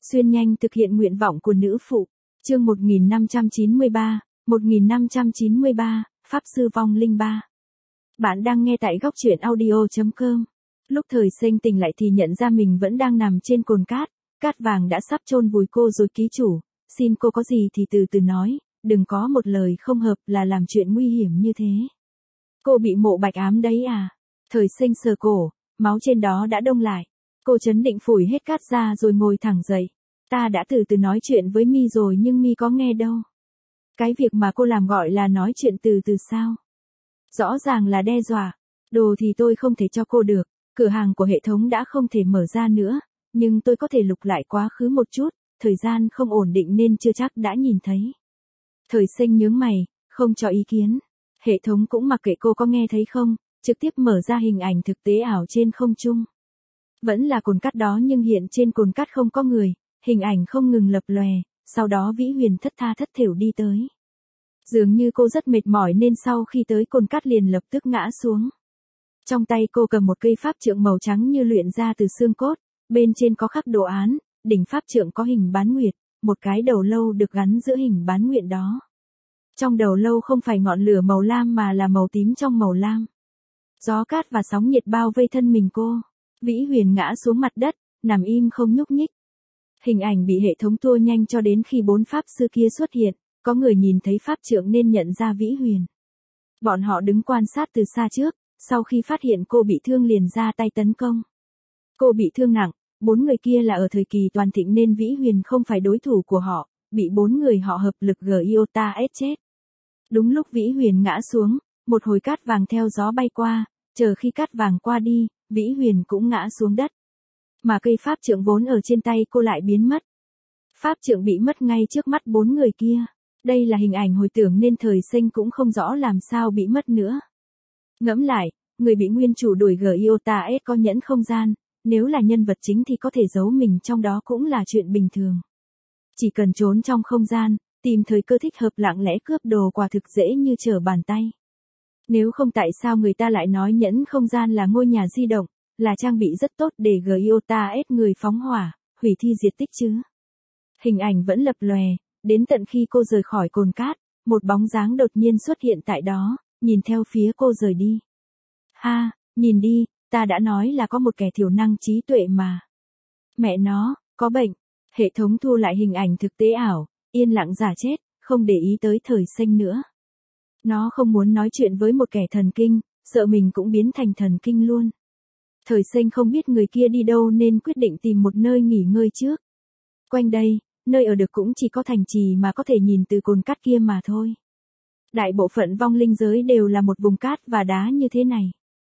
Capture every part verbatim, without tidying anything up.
Xuyên nhanh thực hiện nguyện vọng của nữ phụ. Chương một nghìn năm trăm chín mươi ba, một nghìn năm trăm chín mươi ba, Pháp Sư Vong Linh ba. Bạn đang nghe tại góc truyện audio chấm com. Lúc Thời Sinh tỉnh lại thì nhận ra mình vẫn đang nằm trên cồn cát, cát vàng đã sắp chôn vùi cô rồi ký chủ, xin cô có gì thì từ từ nói, đừng có một lời không hợp là làm chuyện nguy hiểm như thế. Cô bị mộ bạch ám đấy à? Thời Sinh sờ cổ, máu trên đó đã đông lại. Cô chấn định phủi hết cát ra rồi ngồi thẳng dậy. Ta đã từ từ nói chuyện với Mi rồi nhưng Mi có nghe đâu. Cái việc mà cô làm gọi là nói chuyện từ từ sao? Rõ ràng là đe dọa. Đồ thì tôi không thể cho cô được, cửa hàng của hệ thống đã không thể mở ra nữa, nhưng tôi có thể lục lại quá khứ một chút, thời gian không ổn định nên chưa chắc đã nhìn thấy. Thời Sinh nhướng mày, không cho ý kiến. Hệ thống cũng mặc kệ cô có nghe thấy không, trực tiếp mở ra hình ảnh thực tế ảo trên không trung. Vẫn là cồn cát đó nhưng hiện trên cồn cát không có người, hình ảnh không ngừng lập lòe, sau đó Vĩ Huyền thất tha thất thểu đi tới. Dường như cô rất mệt mỏi nên sau khi tới cồn cát liền lập tức ngã xuống. Trong tay cô cầm một cây pháp trượng màu trắng như luyện ra từ xương cốt, bên trên có khắc đồ án, đỉnh pháp trượng có hình bán nguyệt, một cái đầu lâu được gắn giữa hình bán nguyệt đó. Trong đầu lâu không phải ngọn lửa màu lam mà là màu tím trong màu lam. Gió cát và sóng nhiệt bao vây thân mình cô. Vĩ Huyền ngã xuống mặt đất, nằm im không nhúc nhích. Hình ảnh bị hệ thống tua nhanh cho đến khi bốn pháp sư kia xuất hiện, có người nhìn thấy pháp trượng nên nhận ra Vĩ Huyền. Bọn họ đứng quan sát từ xa trước, sau khi phát hiện cô bị thương liền ra tay tấn công. Cô bị thương nặng, bốn người kia là ở thời kỳ toàn thịnh nên Vĩ Huyền không phải đối thủ của họ, bị bốn người họ hợp lực Giota ép chết. Đúng lúc Vĩ Huyền ngã xuống, một hồi cát vàng theo gió bay qua, chờ khi cát vàng qua đi, Vĩ Huyền cũng ngã xuống đất. Mà cây pháp trượng vốn ở trên tay cô lại biến mất. Pháp trượng bị mất ngay trước mắt bốn người kia. Đây là hình ảnh hồi tưởng nên Thời Sinh cũng không rõ làm sao bị mất nữa. Ngẫm lại, người bị nguyên chủ đuổi Giota ép có nhẫn không gian, nếu là nhân vật chính thì có thể giấu mình trong đó cũng là chuyện bình thường. Chỉ cần trốn trong không gian, tìm thời cơ thích hợp lặng lẽ cướp đồ quả thực dễ như trở bàn tay. Nếu không tại sao người ta lại nói nhẫn không gian là ngôi nhà di động, là trang bị rất tốt để Giota ép người phóng hỏa, hủy thi diệt tích chứ. Hình ảnh vẫn lập lòe, đến tận khi cô rời khỏi cồn cát, một bóng dáng đột nhiên xuất hiện tại đó, nhìn theo phía cô rời đi. Ha, nhìn đi, ta đã nói là có một kẻ thiểu năng trí tuệ mà. Mẹ nó, có bệnh. Hệ thống thu lại hình ảnh thực tế ảo, yên lặng giả chết, không để ý tới Thời Sinh nữa. Nó không muốn nói chuyện với một kẻ thần kinh, sợ mình cũng biến thành thần kinh luôn. Thời Sinh không biết người kia đi đâu nên quyết định tìm một nơi nghỉ ngơi trước. Quanh đây, nơi ở được cũng chỉ có thành trì mà có thể nhìn từ cồn cát kia mà thôi. Đại bộ phận vong linh giới đều là một vùng cát và đá như thế này.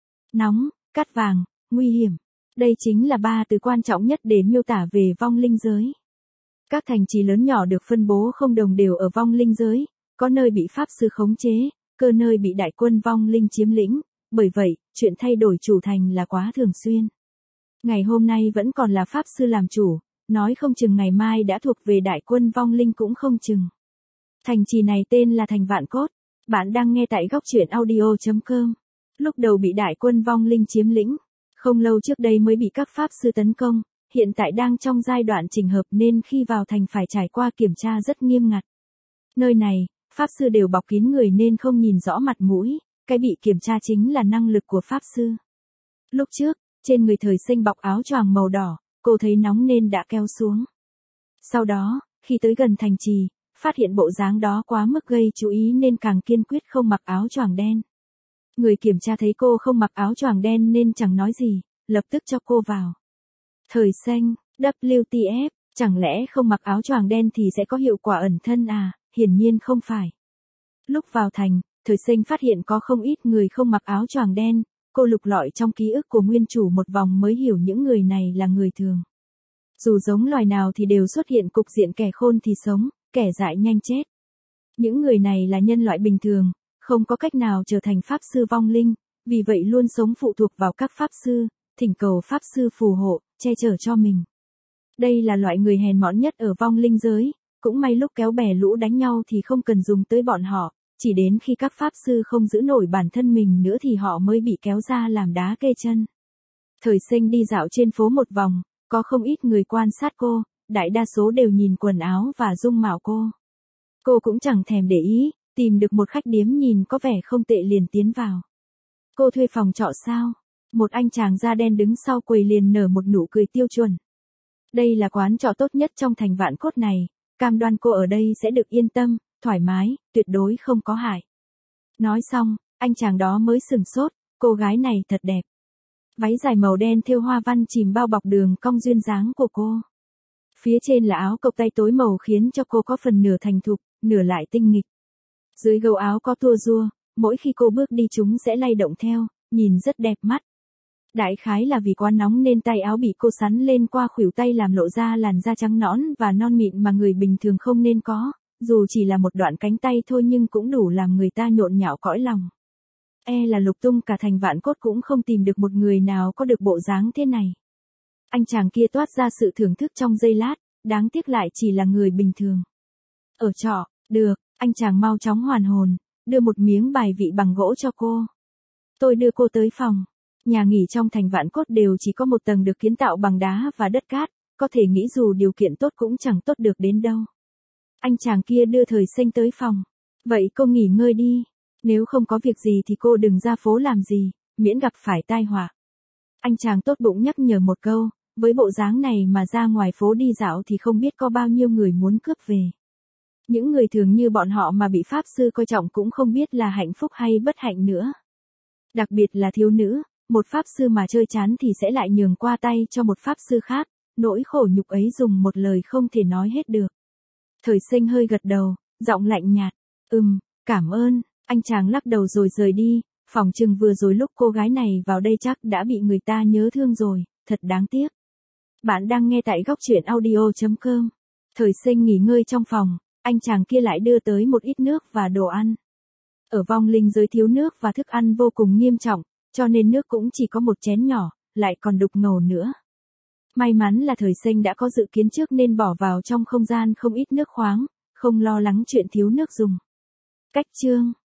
Nóng, cát vàng, nguy hiểm. Đây chính là ba từ quan trọng nhất để miêu tả về vong linh giới. Các thành trì lớn nhỏ được phân bố không đồng đều ở vong linh giới, có nơi bị pháp sư khống chế, cơ nơi bị đại quân vong linh chiếm lĩnh, bởi vậy, chuyện thay đổi chủ thành là quá thường xuyên. Ngày hôm nay vẫn còn là pháp sư làm chủ, nói không chừng ngày mai đã thuộc về đại quân vong linh cũng không chừng. Thành trì này tên là thành Vạn Cốt, bạn đang nghe tại góc truyện audio chấm com. Lúc đầu bị đại quân vong linh chiếm lĩnh, không lâu trước đây mới bị các pháp sư tấn công, hiện tại đang trong giai đoạn chỉnh hợp nên khi vào thành phải trải qua kiểm tra rất nghiêm ngặt. Nơi này, pháp sư đều bọc kín người nên không nhìn rõ mặt mũi, cái bị kiểm tra chính là năng lực của pháp sư. Lúc trước, trên người Thời Sinh bọc áo choàng màu đỏ, cô thấy nóng nên đã kéo xuống. Sau đó, khi tới gần thành trì, phát hiện bộ dáng đó quá mức gây chú ý nên càng kiên quyết không mặc áo choàng đen. Người kiểm tra thấy cô không mặc áo choàng đen nên chẳng nói gì, lập tức cho cô vào. Thời Sinh, W T F, chẳng lẽ không mặc áo choàng đen thì sẽ có hiệu quả ẩn thân à? Hiển nhiên không phải. Lúc vào thành, Thời Sinh phát hiện có không ít người không mặc áo choàng đen, cô lục lọi trong ký ức của nguyên chủ một vòng mới hiểu những người này là người thường. Dù giống loài nào thì đều xuất hiện cục diện kẻ khôn thì sống, kẻ dại nhanh chết. Những người này là nhân loại bình thường, không có cách nào trở thành pháp sư vong linh, vì vậy luôn sống phụ thuộc vào các pháp sư, thỉnh cầu pháp sư phù hộ, che chở cho mình. Đây là loại người hèn mọn nhất ở vong linh giới, cũng may lúc kéo bè lũ đánh nhau thì không cần dùng tới bọn họ, chỉ đến khi các pháp sư không giữ nổi bản thân mình nữa thì họ mới bị kéo ra làm đá kê chân. Thời Sinh đi dạo trên phố một vòng, có không ít người quan sát cô, đại đa số đều nhìn quần áo và dung mạo cô. Cô cũng chẳng thèm để ý, tìm được một khách điếm nhìn có vẻ không tệ liền tiến vào. Cô thuê phòng trọ sao? Một anh chàng da đen đứng sau quầy liền nở một nụ cười tiêu chuẩn. Đây là quán trọ tốt nhất trong thành Vạn Cốt này, cam đoan cô ở đây sẽ được yên tâm, thoải mái, tuyệt đối không có hại. Nói xong, anh chàng đó mới sừng sốt, cô gái này thật đẹp. Váy dài màu đen thêu hoa văn chìm bao bọc đường cong duyên dáng của cô. Phía trên là áo cộc tay tối màu khiến cho cô có phần nửa thành thục, nửa lại tinh nghịch. Dưới gấu áo có tua rua, mỗi khi cô bước đi chúng sẽ lay động theo, nhìn rất đẹp mắt. Đại khái là vì quá nóng nên tay áo bị cô sắn lên qua khuỷu tay làm lộ ra làn da trắng nõn và non mịn mà người bình thường không nên có, dù chỉ là một đoạn cánh tay thôi nhưng cũng đủ làm người ta nhộn nhạo cõi lòng. E là lục tung cả thành Vạn Cốt cũng không tìm được một người nào có được bộ dáng thế này. Anh chàng kia toát ra sự thưởng thức trong giây lát, đáng tiếc lại chỉ là người bình thường. Ở trọ, được, anh chàng mau chóng hoàn hồn, đưa một miếng bài vị bằng gỗ cho cô. Tôi đưa cô tới phòng. Nhà nghỉ trong thành Vạn Cốt đều chỉ có một tầng được kiến tạo bằng đá và đất cát, có thể nghĩ dù điều kiện tốt cũng chẳng tốt được đến đâu. Anh chàng kia đưa Thời Sinh tới phòng. Vậy cô nghỉ ngơi đi. Nếu không có việc gì thì cô đừng ra phố làm gì, miễn gặp phải tai họa. Anh chàng tốt bụng nhắc nhở một câu, với bộ dáng này mà ra ngoài phố đi dạo thì không biết có bao nhiêu người muốn cướp về. Những người thường như bọn họ mà bị pháp sư coi trọng cũng không biết là hạnh phúc hay bất hạnh nữa. Đặc biệt là thiếu nữ, một pháp sư mà chơi chán thì sẽ lại nhường qua tay cho một pháp sư khác, nỗi khổ nhục ấy dùng một lời không thể nói hết được. Thời Sinh hơi gật đầu, giọng lạnh nhạt, ừm, cảm ơn, anh chàng lắc đầu rồi rời đi, phòng chừng vừa rồi lúc cô gái này vào đây chắc đã bị người ta nhớ thương rồi, thật đáng tiếc. Bạn đang nghe tại góc truyện audio chấm com. Thời Sinh nghỉ ngơi trong phòng, anh chàng kia lại đưa tới một ít nước và đồ ăn. Ở vong linh giới thiếu nước và thức ăn vô cùng nghiêm trọng, cho nên nước cũng chỉ có một chén nhỏ, lại còn đục ngầu nữa. May mắn là Thời Sinh đã có dự kiến trước nên bỏ vào trong không gian không ít nước khoáng, không lo lắng chuyện thiếu nước dùng. Cách chương